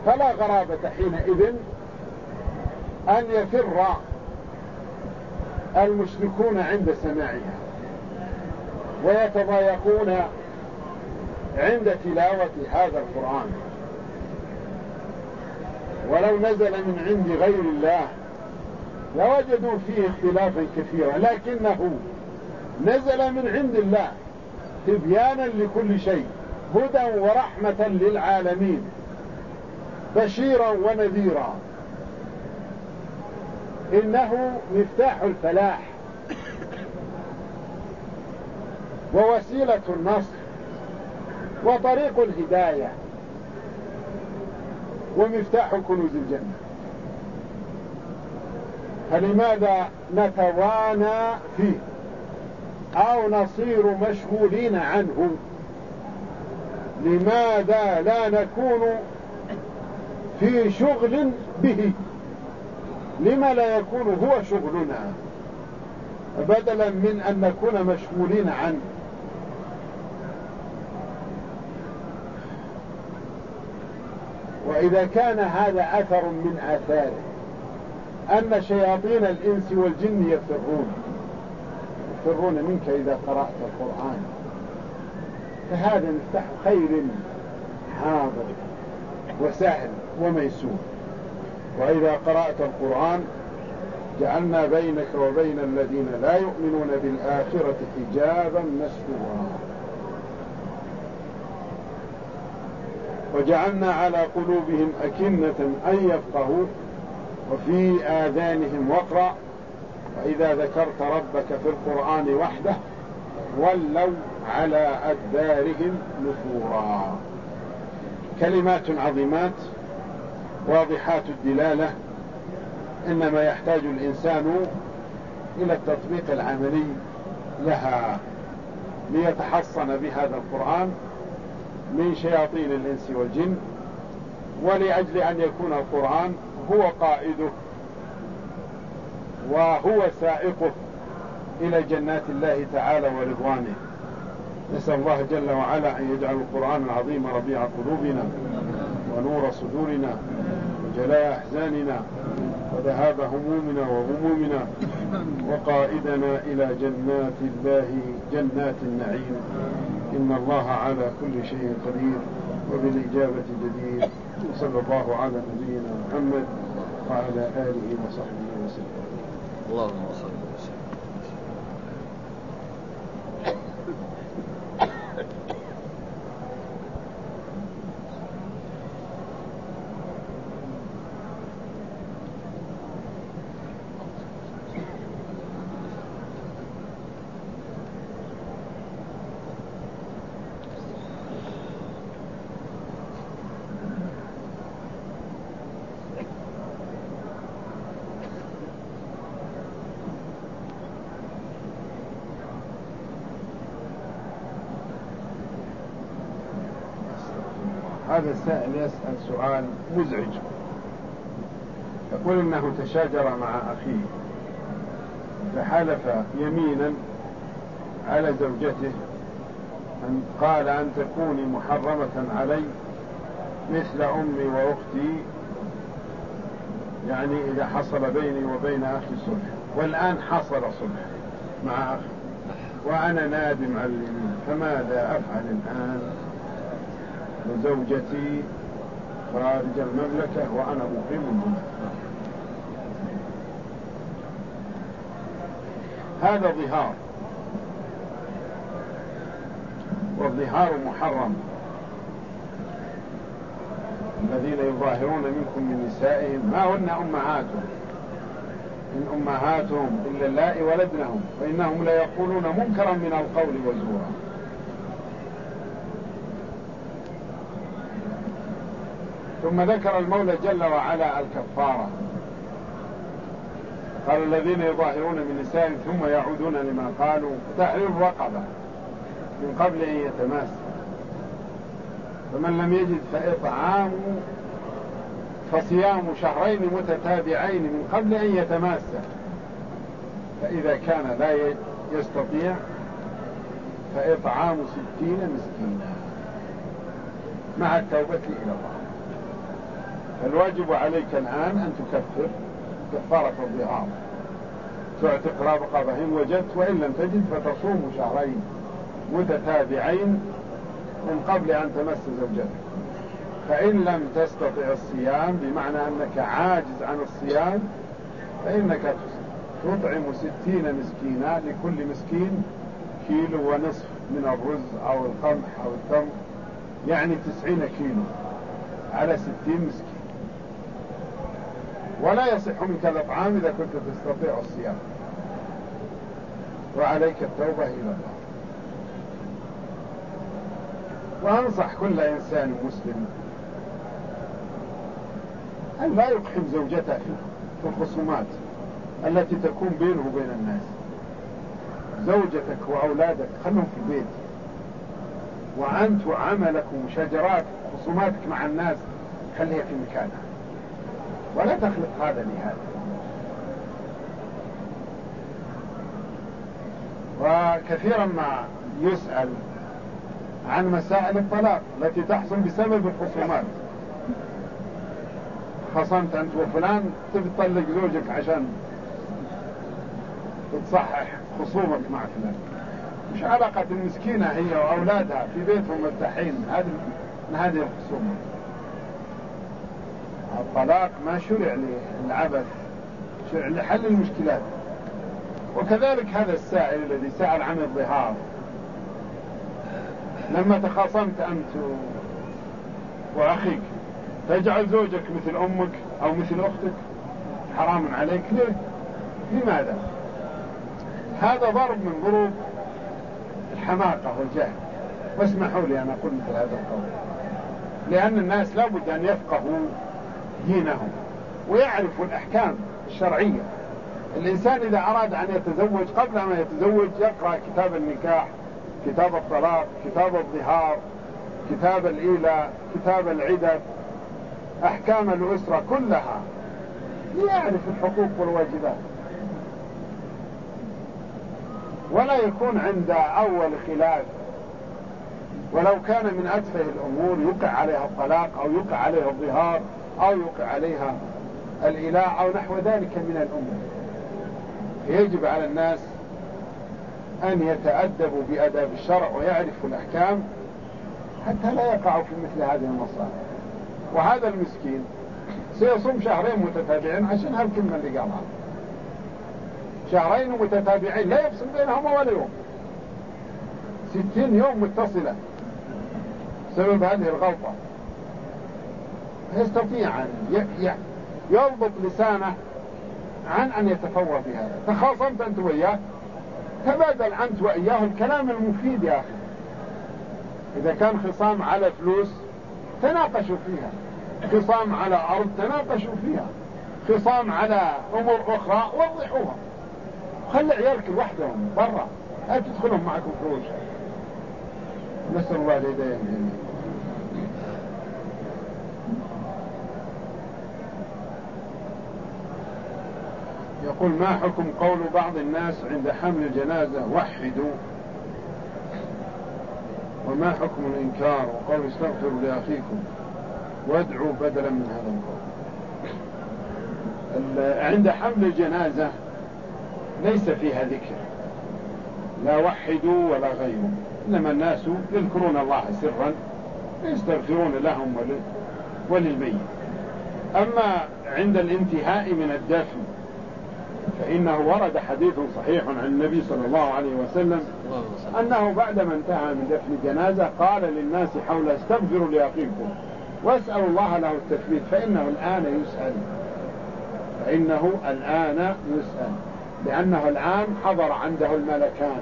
فلا غرابة حينئذ أن يفر المشركون عند سماعها ويتضايقون عند تلاوة هذا القرآن. ولو نزل من عند غير الله لوجدوا فيه اختلافا كثيرا، لكنه نزل من عند الله تبيانا لكل شيء، هدى ورحمة للعالمين، بشيرا ونذيرا. إنه مفتاح الفلاح ووسيلة النصر وطريق الهداية ومفتاح كنوز الجنة. فلماذا نتوانى فيه أو نصير مشغولين عنه؟ لماذا لا نكون في شغل به؟ لما لا يكون هو شغلنا بدلا من أن نكون مشغولين عنه؟ وإذا كان هذا أثر من آثاره أن شياطين الإنس والجن يفرون منك إذا قرأت القرآن، فهذا مفتاح خير حاضر وسهل وميسور. وإذا قرأت القرآن جعلنا بينك وبين الذين لا يؤمنون بالآخرة حجابا مستورا، وجعلنا على قلوبهم أكنة أن يفقهوا وفي آذانهم وقرا، وإذا ذكرت ربك في القرآن وحده ولوا على أدبارهم نفورا. كلمات عظيمات واضحات الدلالة، إنما يحتاج الإنسان إلى التطبيق العملي لها ليتحصن بهذا القرآن من شياطين الإنس والجن، ولأجل أن يكون القرآن هو قائده وهو سائقه إلى جنات الله تعالى ورضوانه. نسأل الله جل وعلا أن يجعل القرآن العظيم ربيع قلوبنا ونور صدورنا وجلاء أحزاننا وذهاب همومنا وغمومنا وقائدنا إلى جنات الله جنات النعيم. إن الله على كل شيء قدير وبالإجابة جدير. صلى الله على نبينا محمد وعلى آله وصحبه وسلم. اللهم صل وسلم. هذا السائل يسأل سؤال مزعج، يقول إنه تشاجر مع أخيه فحلف يمينا على زوجته أن قال أن تكوني محرمة علي مثل أمي وأختي، يعني إذا حصل بيني وبين أخي صلح، والآن حصل صلح مع أخي وأنا نادم على اليمين، فماذا أفعل الآن وزوجتي خارج المملكة وأنا مقيم هنا؟ هذا ظهار، والظهار محرم. الذين يظاهرون منكم من نسائهم ما هن أمهاتهم إن أمهاتهم إلا اللائي ولدنهم وإنهم لا يقولون منكرا من القول وزورا. ثم ذكر المولى جل وعلا الكفارة، قال الذين يظاهرون من نسائهم ثم يعودون لما قالوا تحرير رقبة من قبل أن يتماسوا، فمن لم يجد فصيام شهرين متتابعين من قبل أن يتماسا، فإذا كان لا يستطيع فإطعام 60 مسكينا مع التوبة إلى الله. الواجب عليك الآن أن تكفر كفارة الظهار، تعتق رقبة إن وجدت، وإن لم تجد فتصوم شهرين متتابعين من قبل أن تمس زوجتك. فإن لم تستطع الصيام بمعنى أنك عاجز عن الصيام فإنك تطعم 60 مسكينا، لكل مسكين كيلو ونصف من الرز أو القمح أو التمر، يعني 90 كيلو على 60 مسكين. ولا يصح منك الإطعام إذا كنت تستطيع الصيام، وعليك التوبة إلى الله. وأنصح كل إنسان مسلم أن لا يقحم زوجته في الخصومات التي تكون بينه وبين الناس. زوجتك وأولادك خلهم في البيت، وأنت وعملك وشجرات خصوماتك مع الناس خليها في مكانها، ولا تخلق هذا لهذا. وكثيرا ما يسأل عن مسائل الطلاق التي تحصل بسبب الخصومات. خصمت أنت وفلان تبي تطلق زوجك عشان تصحح خصومك مع فلان. مش علاقة المسكينة هي وأولادها في بيتهم مرتاحين من هذه الخصومات. الطلاق ما شرع للعبث، شرع لحل المشكلات. وكذلك هذا السائل الذي سأل عن الظهار، لما تخاصمت أنت وأخيك تجعل زوجك مثل أمك أو مثل أختك، حرام عليك. ليه؟ لماذا؟ هذا ضرب من ضروب الحماقة والجهل. واسمحوا لي أن أقول مثل هذا القول، لأن الناس لابد أن يفقهوا دينهم ويعرفوا الأحكام الشرعية. الإنسان إذا أراد أن يتزوج قبل ما يتزوج يقرأ كتاب النكاح، كتاب الطلاق، كتاب الظهار، كتاب الإيلاء، كتاب العدد، أحكام الأسرة كلها، ليعرف الحقوق والواجبات، ولا يكون عند أول خلاف ولو كان من أتفه الأمور يوقع عليها الطلاق أو يوقع عليها الظهار أو يوقع عليها الإيلاء أو نحو ذلك من الأمور. يجب على الناس أن يتأدبوا بأداب الشرع ويعرفوا الأحكام حتى لا يقعوا في مثل هذه المصائب. وهذا المسكين سيصوم شهرين متتابعين عشان هالكلمة اللي قالها، شهرين متتابعين لا يفصل بينهما ولا يوم، 60 يوم متصلة بسبب هذه الغلطة. يستطيع أن يضبط لسانه عن أن يتفوه بهذا. تخاصمت أنت وإياه، تبادل أنت وإياه الكلام المفيد يا أخي. إذا كان خصام على فلوس تناقشوا فيها، خصام على أرض تناقشوا فيها، خصام على أمور أخرى وضحوها. خلي عيالك لوحدهم برا، لا تدخلهم معكم فروش. نسأل الله الهداية جميعا. يقول: ما حكم قول بعض الناس عند حمل الجنازة وحدوا، وما حكم الإنكار وقول استغفروا لأخيكم وادعوا بدلا من هذا القول؟ عند حمل الجنازة ليس فيها ذكر، لا وحدوا ولا غيروا، إنما الناس يذكرون الله سرا يستغفرون لهم وللميت. أما عند الانتهاء من الدفن فإنه ورد حديث صحيح عن النبي صلى الله عليه وسلم أنه بعدما انتهى من دفن جنازة قال للناس حوله: استغفروا لأخيكم واسألوا الله له التثبيت فإنه الآن يسأل، لأنه الآن حضر عنده الملكان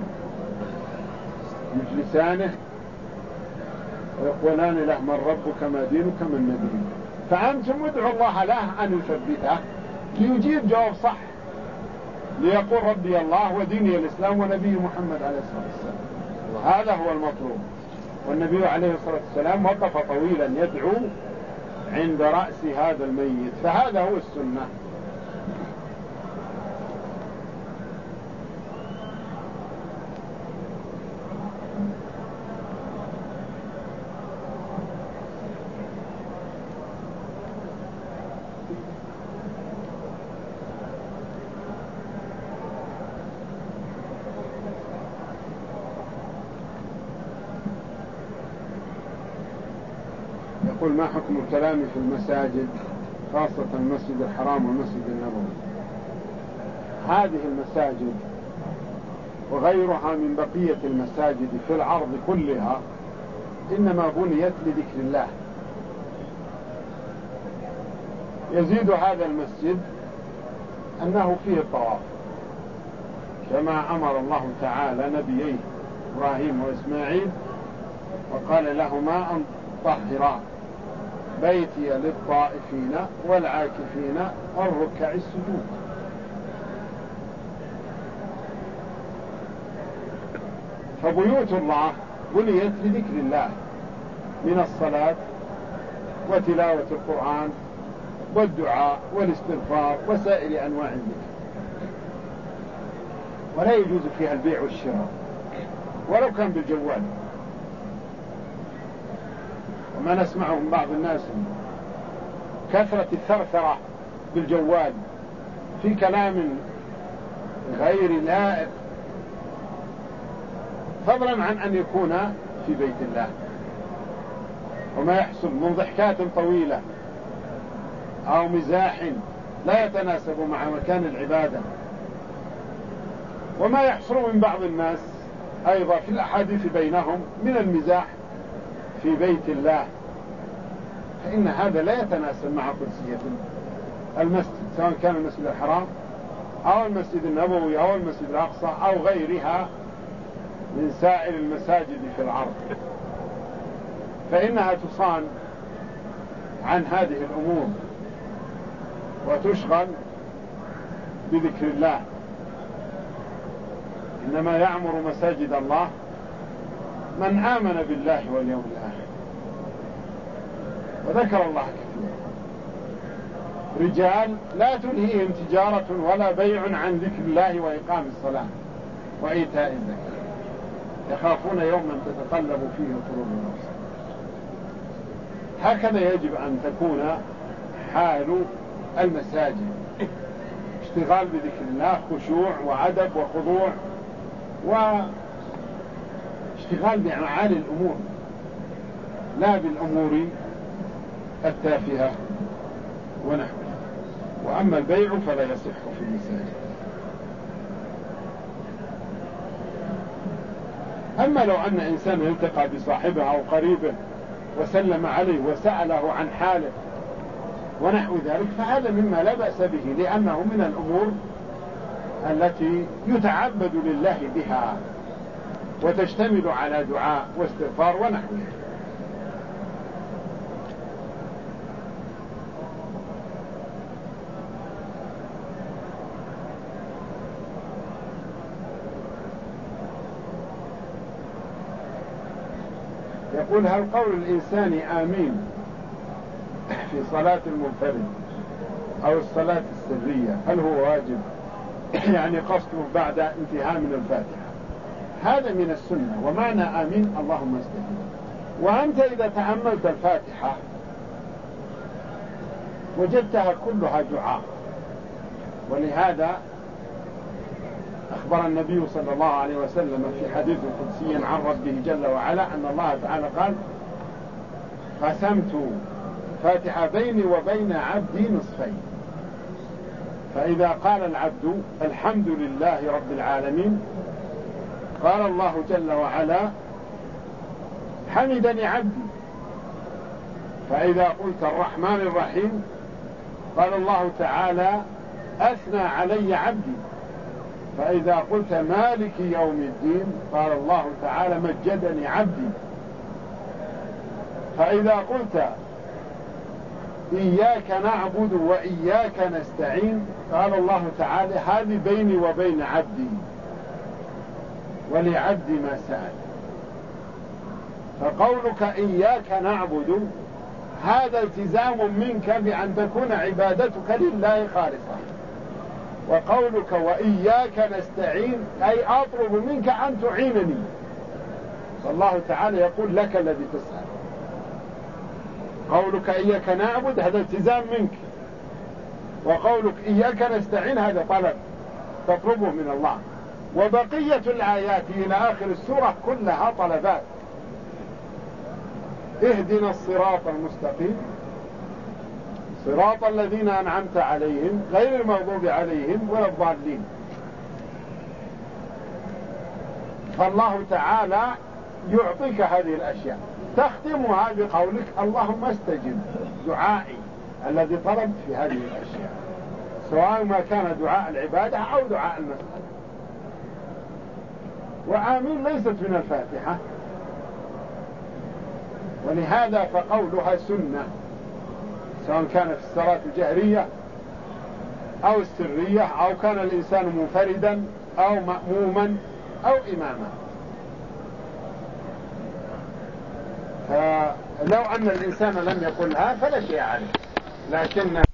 يجلسانه ويقولان له: من ربك ما دينك من نبيك. فأنتم ادعوا الله له أن يثبته ليجيب جواب صح، ليقول: ربي الله وديني الإسلام ونبي محمد عليه الصلاة والسلام. هذا هو المطلوب. والنبي عليه الصلاة والسلام وقف طويلا يدعو عند رأس هذا الميت، فهذا هو السنة. يقول ما حكم الكلام في المساجد خاصة المسجد الحرام والمسجد النبوي؟ هذه المساجد وغيرها من بقية المساجد في العرض كلها إنما بنيت لذكر الله. يزيد هذا المسجد أنه فيه الطواف، كما أمر الله تعالى نبييه إبراهيم وإسماعيل وقال لهما أن طهرا بيتي للطائفين والعاكفين والركع السجود. فبيوت الله بنيت لذكر الله من الصلاة وتلاوة القرآن والدعاء والاستغفار وسائر أنواع الذكر، ولا يجوز فيها البيع والشراء ولو كان بالجوال. وما نسمعه من بعض الناس كثرة الثرثرة بالجوال في كلام غير لائق، فضلا عن أن يكون في بيت الله. وما يحصل من ضحكات طويلة أو مزاح لا يتناسب مع مكان العبادة، وما يحصل من بعض الناس أيضا في الأحاديث بينهم من المزاح في بيت الله، فإن هذا لا يتناسب مع قدسية المسجد، سواء كان المسجد الحرام أو المسجد النبوي أو المسجد الأقصى أو غيرها من سائر المساجد في العرض، فإنها تصان عن هذه الأمور وتشغل بذكر الله. إنما يعمر مساجد الله من آمن بالله واليوم الآخر. وذكر الله كثيرا رجال لا تلهيهم تجارة ولا بيع عن ذكر الله وإقام الصلاة وإيتاء الزكاة يخافون يوما تتقلب فيه القلوب والأبصار. هكذا يجب أن تكون حال المساجد، اشتغال بذكر الله، خشوع وعدب وخضوع واشتغال بمعالي الأمور لا بالأمور التافهة ونحوها. وأما البيع فلا يصح في المساجد. أما لو أن إنسان يلتقى بصاحبه أو قريبه وسلم عليه وسأله عن حاله ونحو ذلك فهذا مما لا بأس به، لأنه من الأمور التي يتعبد لله بها وتشتمل على دعاء واستغفار ونحوه. يقول هل قول الإنسان آمين في صلاة المنفرد أو الصلاة السرية هل هو واجب؟ يعني قصده بعد انتهاء من الفاتحة. هذا من السنة، ومعنى آمين اللهم استجب. وأنت إذا تأملت الفاتحة وجدتها كلها دعاء، ولهذا أخبر النبي صلى الله عليه وسلم في حديث قدسي عن ربه جل وعلا أن الله تعالى قال قسمت فاتحة بيني وبين عبدي نصفين، فإذا قال العبد الحمد لله رب العالمين قال الله جل وعلا حمدني عبدي، فإذا قلت الرحمن الرحيم قال الله تعالى أثنى علي عبدي، فإذا قلت مالك يوم الدين قال الله تعالى مجدني عبدي، فإذا قلت إياك نعبد وإياك نستعين قال الله تعالى هذه بيني وبين عبدي ولعبدي ما سأل. فقولك إياك نعبد هذا التزام منك بأن تكون عبادتك لله خالصة، وقولك وإياك نستعين أي أطلب منك أن تعينني، فالله تعالى يقول لك الذي تسأل. قولك إياك نعبد هذا التزام منك، وقولك إياك نستعين هذا طلب تطلبه من الله. وبقية الآيات إلى آخر السورة كلها طلبات، اهدنا الصراط المستقيم صراط الذين أنعمت عليهم غير المغضوب عليهم ولا الضالين. فالله تعالى يعطيك هذه الأشياء، تختمها بقولك اللهم استجب دعائي الذي طلبت في هذه الأشياء، سواء ما كان دعاء العبادة أو دعاء المسألة. وآمين ليست من الفاتحة، ولهذا فقولها سنة، سواء كان في الصلاة الجهرية أو السرية، أو كان الإنسان منفردا أو مأموما أو إماما. فلو أن الإنسان لم يقلها فلا شيء عليه، لكن